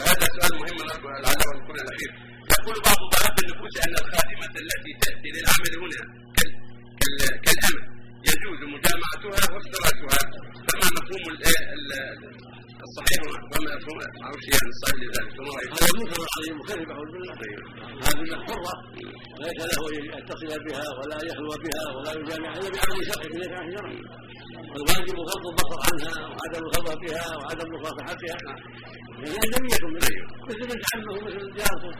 وهذا سؤال مهم لعله يكون الاخير. يقول بعض ضعاف النفوس ان الخادمه التي تاتي للعمل هنا كالامه يجوز مجامعتها وافتراتها، فما مفهوم الصحيح وما مفهوم معروف يعني الصحيح لذلك؟ هذا منكر عظيم مخالف حول الله. هذه حره ليس له ان يتصل بها ولا يخلو بها ولا يجامع الا بعمل شرعي من نكاح شرعي، والواجب غض البصر عنها وعدم الخلوه بها وعدم مصافحتها. يعني لم يكن من مثل عمه مثل جارته